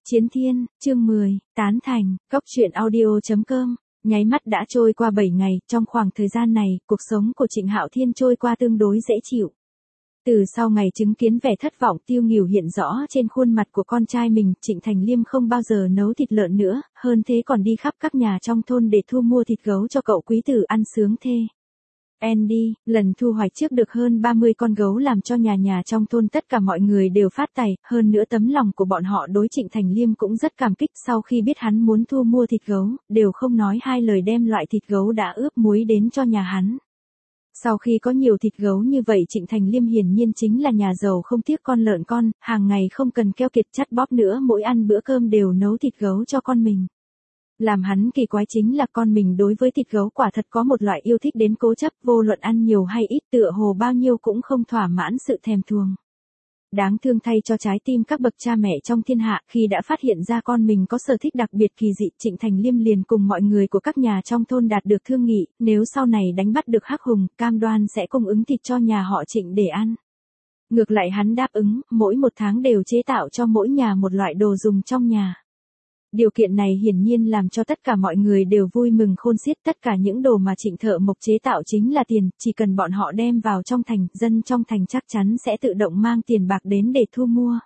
Chiến Thiên, chương 10, tán thành, Góc truyện audio.com. Nháy mắt đã trôi qua 7 ngày, trong khoảng thời gian này, cuộc sống của Trịnh Hạo Thiên trôi qua tương đối dễ chịu. Từ sau ngày chứng kiến vẻ thất vọng tiêu nghỉu hiện rõ trên khuôn mặt của con trai mình, Trịnh Thành Liêm không bao giờ nấu thịt lợn nữa, hơn thế còn đi khắp các nhà trong thôn để thu mua thịt gấu cho cậu quý tử ăn sướng thê. Andy, lần thu hoạch trước được hơn 30 con gấu làm cho nhà trong thôn tất cả mọi người đều phát tài, hơn nữa tấm lòng của bọn họ đối Trịnh Thành Liêm cũng rất cảm kích sau khi biết hắn muốn thu mua thịt gấu, đều không nói hai lời đem loại thịt gấu đã ướp muối đến cho nhà hắn. Sau khi có nhiều thịt gấu như vậy Trịnh Thành Liêm hiển nhiên chính là nhà giàu không tiếc con lợn con, hàng ngày không cần keo kiệt chắt bóp nữa, mỗi ăn bữa cơm đều nấu thịt gấu cho con mình. Làm hắn kỳ quái chính là con mình đối với thịt gấu quả thật có một loại yêu thích đến cố chấp, vô luận ăn nhiều hay ít tựa hồ bao nhiêu cũng không thỏa mãn sự thèm thuồng. Đáng thương thay cho trái tim các bậc cha mẹ trong thiên hạ, khi đã phát hiện ra con mình có sở thích đặc biệt kỳ dị, Trịnh Thành Liêm liền cùng mọi người của các nhà trong thôn đạt được thương nghị, nếu sau này đánh bắt được hắc hùng, cam đoan sẽ cung ứng thịt cho nhà họ Trịnh để ăn. Ngược lại hắn đáp ứng, mỗi một tháng đều chế tạo cho mỗi nhà một loại đồ dùng trong nhà. Điều kiện này hiển nhiên làm cho tất cả mọi người đều vui mừng khôn xiết, tất cả những đồ mà Trịnh thợ mộc chế tạo chính là tiền, chỉ cần bọn họ đem vào trong thành, dân trong thành chắc chắn sẽ tự động mang tiền bạc đến để thu mua.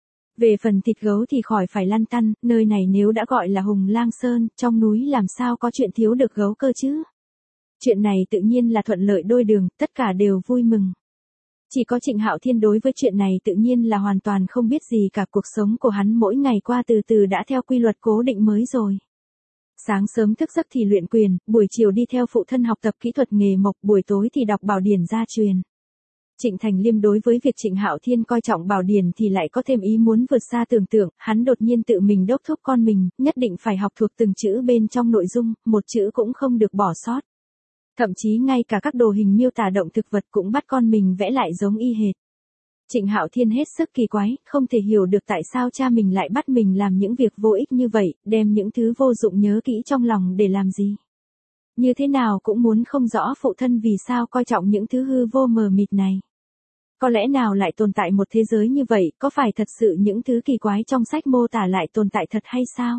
Về phần thịt gấu thì khỏi phải lăn tăn, nơi này nếu đã gọi là Hùng Lang Sơn, trong núi làm sao có chuyện thiếu được gấu cơ chứ. Chuyện này tự nhiên là thuận lợi đôi đường, tất cả đều vui mừng. Chỉ có Trịnh Hạo Thiên đối với chuyện này tự nhiên là hoàn toàn không biết gì cả, cuộc sống của hắn mỗi ngày qua từ từ đã theo quy luật cố định mới rồi. Sáng sớm thức giấc thì luyện quyền, buổi chiều đi theo phụ thân học tập kỹ thuật nghề mộc, buổi tối thì đọc bảo điển gia truyền. Trịnh Thành Liêm đối với việc Trịnh Hạo Thiên coi trọng bảo điển thì lại có thêm ý muốn vượt xa tưởng tượng, hắn đột nhiên tự mình đốc thúc con mình, nhất định phải học thuộc từng chữ bên trong nội dung, một chữ cũng không được bỏ sót. Thậm chí ngay cả các đồ hình miêu tả động thực vật cũng bắt con mình vẽ lại giống y hệt. Trịnh Hạo Thiên hết sức kỳ quái, không thể hiểu được tại sao cha mình lại bắt mình làm những việc vô ích như vậy, đem những thứ vô dụng nhớ kỹ trong lòng để làm gì. Như thế nào cũng muốn không rõ phụ thân vì sao coi trọng những thứ hư vô mờ mịt này. Có lẽ nào lại tồn tại một thế giới như vậy, có phải thật sự những thứ kỳ quái trong sách mô tả lại tồn tại thật hay sao?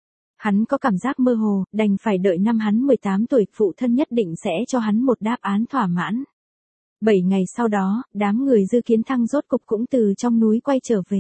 Hắn có cảm giác mơ hồ, đành phải đợi năm hắn 18 tuổi, phụ thân nhất định sẽ cho hắn một đáp án thỏa mãn. 7 ngày sau đó, đám người Dư Kiến Thăng rốt cục cũng từ trong núi quay trở về.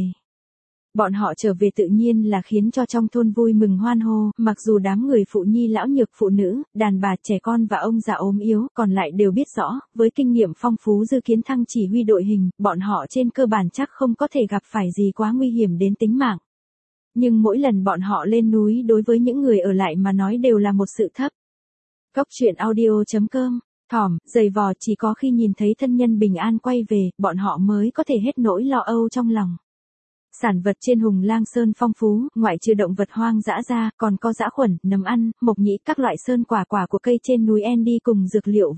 Bọn họ trở về tự nhiên là khiến cho trong thôn vui mừng hoan hô, mặc dù đám người phụ nhi lão nhược phụ nữ, đàn bà trẻ con và ông già ốm yếu, còn lại đều biết rõ, với kinh nghiệm phong phú Dư Kiến Thăng chỉ huy đội hình, bọn họ trên cơ bản chắc không có thể gặp phải gì quá nguy hiểm đến tính mạng. Nhưng mỗi lần bọn họ lên núi đối với những người ở lại mà nói đều là một sự thấp. Góc truyện audio.com, thỏm, dày vò, chỉ có khi nhìn thấy thân nhân bình an quay về, bọn họ mới có thể hết nỗi lo âu trong lòng. Sản vật trên Hùng Lang Sơn phong phú, ngoại trừ động vật hoang dã ra, còn có dã khuẩn, nấm ăn, mộc nhĩ, các loại sơn quả của cây trên núi Andy cùng dược liệu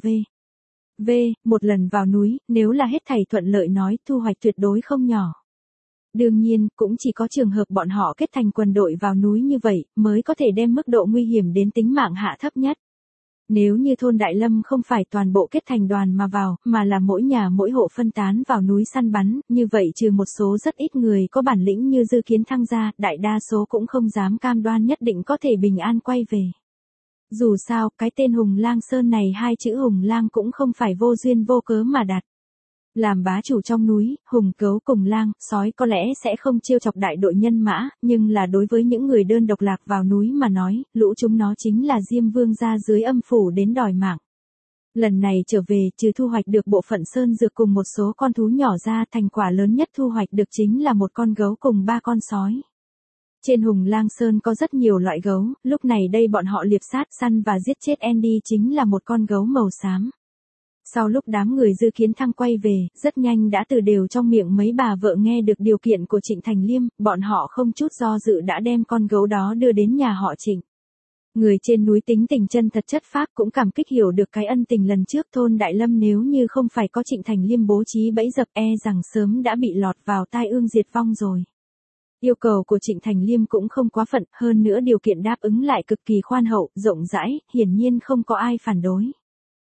một lần vào núi, nếu là hết thảy thuận lợi nói, thu hoạch tuyệt đối không nhỏ. Đương nhiên, cũng chỉ có trường hợp bọn họ kết thành quân đội vào núi như vậy, mới có thể đem mức độ nguy hiểm đến tính mạng hạ thấp nhất. Nếu như thôn Đại Lâm không phải toàn bộ kết thành đoàn mà vào, mà là mỗi nhà mỗi hộ phân tán vào núi săn bắn, như vậy trừ một số rất ít người có bản lĩnh như Dư Kiến Thăng ra, đại đa số cũng không dám cam đoan nhất định có thể bình an quay về. Dù sao, cái tên Hùng Lang Sơn này, hai chữ Hùng Lang cũng không phải vô duyên vô cớ mà đặt. Làm bá chủ trong núi, hùng cấu cùng lang, sói có lẽ sẽ không trêu chọc đại đội nhân mã, nhưng là đối với những người đơn độc lạc vào núi mà nói, lũ chúng nó chính là Diêm Vương ra dưới âm phủ đến đòi mạng. Lần này trở về, trừ thu hoạch được bộ phận sơn dược cùng một số con thú nhỏ ra, thành quả lớn nhất thu hoạch được chính là một con gấu cùng 3 con sói. Trên Hùng Lang Sơn có rất nhiều loại gấu, lúc này đây bọn họ liệp sát săn và giết chết Andy chính là một con gấu màu xám. Sau lúc đám người Dư Kiến Thăng quay về, rất nhanh đã từ đều trong miệng mấy bà vợ nghe được điều kiện của Trịnh Thành Liêm, bọn họ không chút do dự đã đem con gấu đó đưa đến nhà họ Trịnh. Người trên núi tính tình chân thật chất phác cũng cảm kích hiểu được cái ân tình lần trước thôn Đại Lâm, nếu như không phải có Trịnh Thành Liêm bố trí bẫy dập rằng sớm đã bị lọt vào tai ương diệt vong rồi. Yêu cầu của Trịnh Thành Liêm cũng không quá phận, hơn nữa điều kiện đáp ứng lại cực kỳ khoan hậu, rộng rãi, hiển nhiên không có ai phản đối.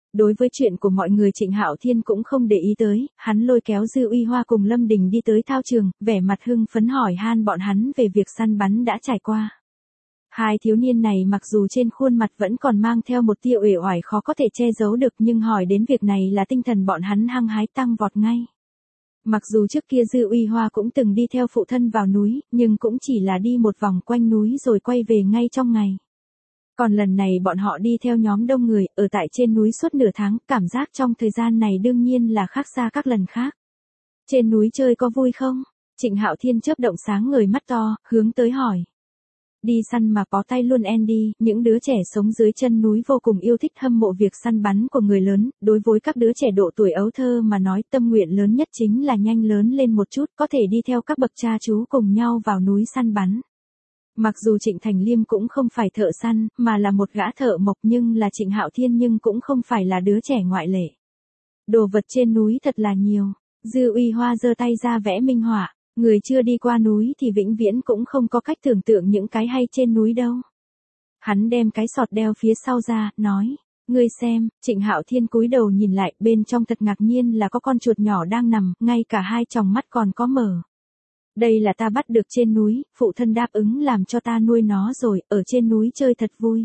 Đối với chuyện của mọi người Trịnh Hạo Thiên cũng không để ý tới, hắn lôi kéo Dư Uy Hoa cùng Lâm Đình đi tới thao trường, vẻ mặt hưng phấn hỏi han bọn hắn về việc săn bắn đã trải qua. Hai thiếu niên này mặc dù trên khuôn mặt vẫn còn mang theo một tia uể oải khó có thể che giấu được nhưng hỏi đến việc này là tinh thần bọn hắn hăng hái tăng vọt ngay. Mặc dù trước kia Dư Uy Hoa cũng từng đi theo phụ thân vào núi, nhưng cũng chỉ là đi một vòng quanh núi rồi quay về ngay trong ngày. Còn lần này bọn họ đi theo nhóm đông người, ở tại trên núi suốt nửa tháng, cảm giác trong thời gian này đương nhiên là khác xa các lần khác. Trên núi chơi có vui không? Trịnh Hạo Thiên chớp động sáng ngời mắt to, hướng tới hỏi. Đi săn mà bó tay luôn Andy, những đứa trẻ sống dưới chân núi vô cùng yêu thích hâm mộ việc săn bắn của người lớn, đối với các đứa trẻ độ tuổi ấu thơ mà nói tâm nguyện lớn nhất chính là nhanh lớn lên một chút, có thể đi theo các bậc cha chú cùng nhau vào núi săn bắn. Mặc dù Trịnh Thành Liêm cũng không phải thợ săn, mà là một gã thợ mộc nhưng là Trịnh Hạo Thiên nhưng cũng không phải là đứa trẻ ngoại lệ. Đồ vật trên núi thật là nhiều. Dư Uy Hoa giơ tay ra vẽ minh họa. Người chưa đi qua núi thì vĩnh viễn cũng không có cách tưởng tượng những cái hay trên núi đâu. Hắn đem cái sọt đeo phía sau ra, nói. Ngươi xem, Trịnh Hạo Thiên cúi đầu nhìn lại, bên trong thật ngạc nhiên là có con chuột nhỏ đang nằm, ngay cả hai tròng mắt còn có mở. Đây là ta bắt được trên núi, phụ thân đáp ứng làm cho ta nuôi nó rồi, ở trên núi chơi thật vui.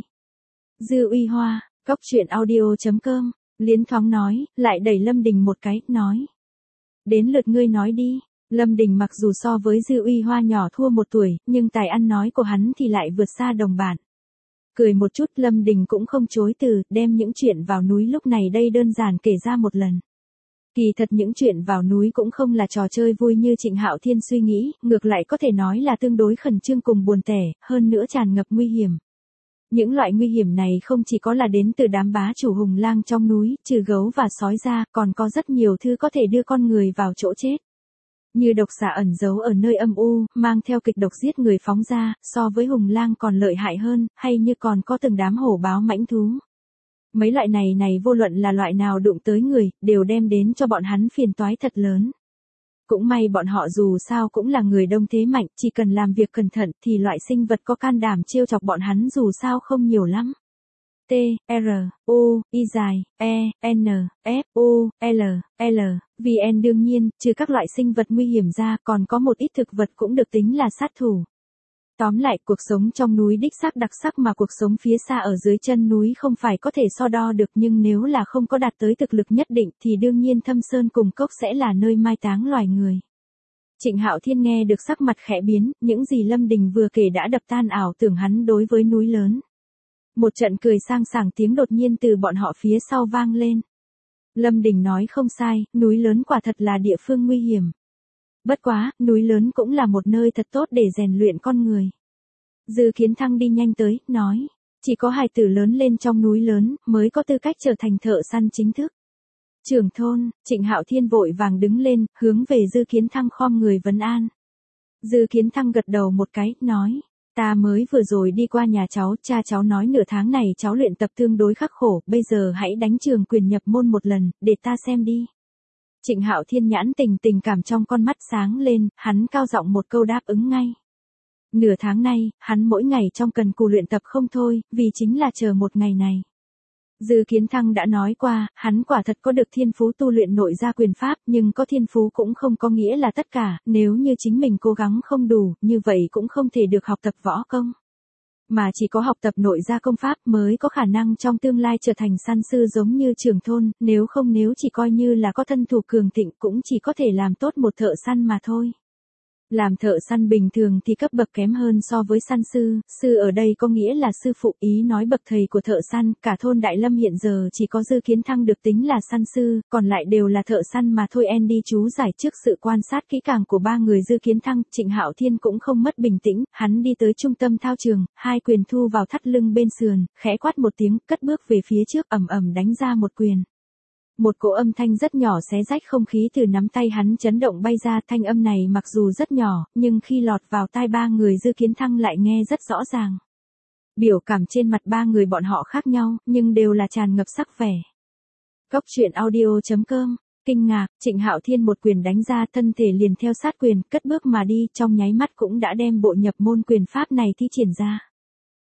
Dư Uy Hoa, coctruyện.audio.com, liến thoáng nói, lại đẩy Lâm Đình một cái, nói. Đến lượt ngươi nói đi. Lâm Đình mặc dù so với Dư Uy Hoa nhỏ thua 1 tuổi, nhưng tài ăn nói của hắn thì lại vượt xa đồng bạn. Cười một chút Lâm Đình cũng không chối từ, đem những chuyện vào núi lúc này đây đơn giản kể ra một lần. Kỳ thật những chuyện vào núi cũng không là trò chơi vui như Trịnh Hạo Thiên suy nghĩ, ngược lại có thể nói là tương đối khẩn trương cùng buồn tẻ, hơn nữa tràn ngập nguy hiểm. Những loại nguy hiểm này không chỉ có là đến từ đám bá chủ hùng lang trong núi, trừ gấu và sói ra, còn có rất nhiều thứ có thể đưa con người vào chỗ chết. Như độc xà ẩn giấu ở nơi âm u, mang theo kịch độc giết người phóng ra, so với hùng lang còn lợi hại hơn, hay như còn có từng đám hổ báo mãnh thú. Mấy loại này vô luận là loại nào đụng tới người, đều đem đến cho bọn hắn phiền toái thật lớn. Cũng may bọn họ dù sao cũng là người đông thế mạnh, chỉ cần làm việc cẩn thận thì loại sinh vật có can đảm trêu chọc bọn hắn dù sao không nhiều lắm. T, R, U, I dài, E, N, F, U, L, L, VN đương nhiên, trừ các loại sinh vật nguy hiểm ra còn có một ít thực vật cũng được tính là sát thủ. Tóm lại cuộc sống trong núi đích xác đặc sắc mà cuộc sống phía xa ở dưới chân núi không phải có thể so đo được nhưng nếu là không có đạt tới thực lực nhất định thì đương nhiên thâm sơn cùng cốc sẽ là nơi mai táng loài người. Trịnh Hạo Thiên nghe được sắc mặt khẽ biến, những gì Lâm Đình vừa kể đã đập tan ảo tưởng hắn đối với núi lớn. Một trận cười sang sảng tiếng đột nhiên từ bọn họ phía sau vang lên. Lâm Đình nói không sai, núi lớn quả thật là địa phương nguy hiểm. Bất quá, núi lớn cũng là một nơi thật tốt để rèn luyện con người. Dư Kiến Thăng đi nhanh tới, nói, chỉ có hài tử lớn lên trong núi lớn, mới có tư cách trở thành thợ săn chính thức. Trưởng thôn, Trịnh Hạo Thiên vội vàng đứng lên, hướng về Dư Kiến Thăng khom người vấn an. Dư Kiến Thăng gật đầu một cái, nói, ta mới vừa rồi đi qua nhà cháu, cha cháu nói nửa tháng này cháu luyện tập tương đối khắc khổ, bây giờ hãy đánh trường quyền nhập môn một lần, để ta xem đi. Trịnh Hạo Thiên nhãn tình cảm trong con mắt sáng lên, hắn cao giọng một câu đáp ứng ngay. Nửa tháng nay, hắn mỗi ngày trong cần cù luyện tập không thôi, vì chính là chờ một ngày này. Dư Kiến Thăng đã nói qua, hắn quả thật có được thiên phú tu luyện nội gia quyền pháp, nhưng có thiên phú cũng không có nghĩa là tất cả, nếu như chính mình cố gắng không đủ, như vậy cũng không thể được học tập võ công. Mà chỉ có học tập nội gia công pháp mới có khả năng trong tương lai trở thành săn sư giống như Trưởng thôn, nếu chỉ coi như là có thân thủ cường thịnh cũng chỉ có thể làm tốt một thợ săn mà thôi. Làm thợ săn bình thường thì cấp bậc kém hơn so với săn sư, sư ở đây có nghĩa là sư phụ, ý nói bậc thầy của thợ săn, cả thôn Đại Lâm hiện giờ chỉ có Dư Kiến Thăng được tính là săn sư, còn lại đều là thợ săn mà thôi. Andy chú giải trước sự quan sát kỹ càng của ba người Dư Kiến Thăng, Trịnh Hạo Thiên cũng không mất bình tĩnh, hắn đi tới trung tâm thao trường, hai quyền thu vào thắt lưng bên sườn, khẽ quát một tiếng, cất bước về phía trước, ầm đánh ra một quyền. Một cỗ âm thanh rất nhỏ xé rách không khí từ nắm tay hắn chấn động bay ra, thanh âm này mặc dù rất nhỏ, nhưng khi lọt vào tai ba người Dư Kiến Thăng lại nghe rất rõ ràng. Biểu cảm trên mặt ba người bọn họ khác nhau, nhưng đều là tràn ngập sắc vẻ. Coctruyện.audio.com, kinh ngạc, Trịnh Hạo Thiên một quyền đánh ra, thân thể liền theo sát quyền, cất bước mà đi, trong nháy mắt cũng đã đem bộ nhập môn quyền pháp này thi triển ra.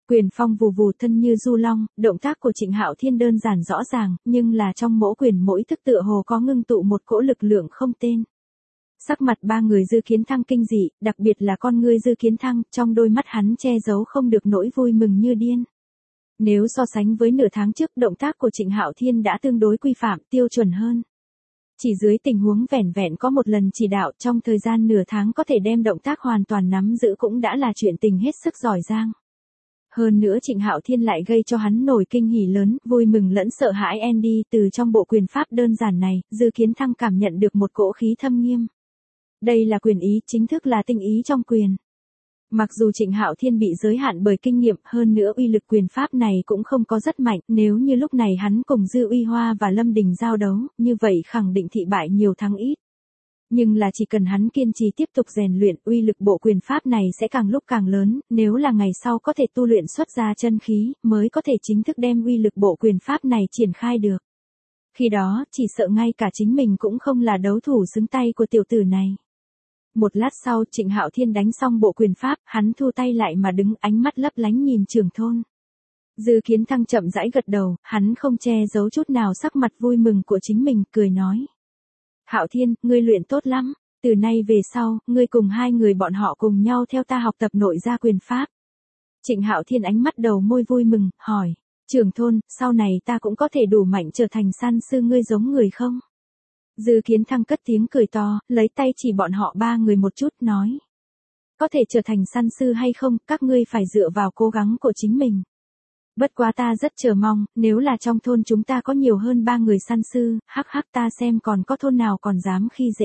Quyền phong vù vù thân như du long, động tác của Trịnh Hạo Thiên đơn giản rõ ràng, nhưng là trong mỗi quyền mỗi thức tựa hồ có ngưng tụ một cỗ lực lượng không tên. Sắc mặt ba người Dư Kiến Thăng kinh dị, đặc biệt là con ngươi Dư Kiến Thăng, trong đôi mắt hắn che giấu không được nỗi vui mừng như điên. Nếu so sánh với nửa tháng trước, động tác của Trịnh Hạo Thiên đã tương đối quy phạm, tiêu chuẩn hơn. Chỉ dưới tình huống vẻn vẹn có một lần chỉ đạo trong thời gian nửa tháng có thể đem động tác hoàn toàn nắm giữ cũng đã là chuyện tình hết sức giỏi giang. Hơn nữa Trịnh Hạo Thiên lại gây cho hắn nổi kinh hỉ lớn, vui mừng lẫn sợ hãi Andy, từ trong bộ quyền pháp đơn giản này, Dư Kiến Thăng cảm nhận được một cỗ khí thâm nghiêm. Đây là quyền ý, chính thức là tinh ý trong quyền. Mặc dù Trịnh Hạo Thiên bị giới hạn bởi kinh nghiệm, hơn nữa uy lực quyền pháp này cũng không có rất mạnh, nếu như lúc này hắn cùng Dư Uy Hoa và Lâm Đình giao đấu, như vậy khẳng định thị bại nhiều thắng ít. Nhưng là chỉ cần hắn kiên trì tiếp tục rèn luyện, uy lực bộ quyền pháp này sẽ càng lúc càng lớn, nếu là ngày sau có thể tu luyện xuất ra chân khí, mới có thể chính thức đem uy lực bộ quyền pháp này triển khai được. Khi đó, chỉ sợ ngay cả chính mình cũng không là đấu thủ xứng tay của tiểu tử này. Một lát sau, Trịnh Hạo Thiên đánh xong bộ quyền pháp, hắn thu tay lại mà đứng, ánh mắt lấp lánh nhìn Trưởng Thôn. Dư Kiến Thăng chậm rãi gật đầu, hắn không che giấu chút nào sắc mặt vui mừng của chính mình, cười nói. Hạo Thiên, ngươi luyện tốt lắm, từ nay về sau, ngươi cùng hai người bọn họ cùng nhau theo ta học tập nội gia quyền pháp. Trịnh Hạo Thiên ánh mắt đầu môi vui mừng, hỏi, Trưởng Thôn, sau này ta cũng có thể đủ mạnh trở thành san sư ngươi giống người không? Dư Kiến Thăng cất tiếng cười to, lấy tay chỉ bọn họ ba người một chút, nói. Có thể trở thành săn sư hay không, các ngươi phải dựa vào cố gắng của chính mình. Bất quá ta rất chờ mong, nếu là trong thôn chúng ta có nhiều hơn 3 người săn sư, hắc hắc ta xem còn có thôn nào còn dám khi dễ.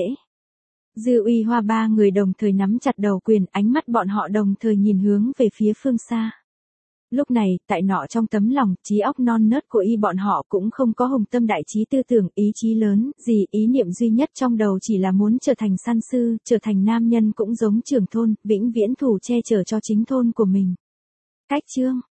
Dư Uy Hoa ba người đồng thời nắm chặt đầu quyền, ánh mắt bọn họ đồng thời nhìn hướng về phía phương xa. Lúc này, tại nọ trong tấm lòng, trí óc non nớt của y bọn họ cũng không có hùng tâm đại trí tư tưởng, ý chí lớn, gì ý niệm duy nhất trong đầu chỉ là muốn trở thành săn sư, trở thành nam nhân cũng giống Trưởng Thôn, vĩnh viễn thủ che chở cho chính thôn của mình. Cách chương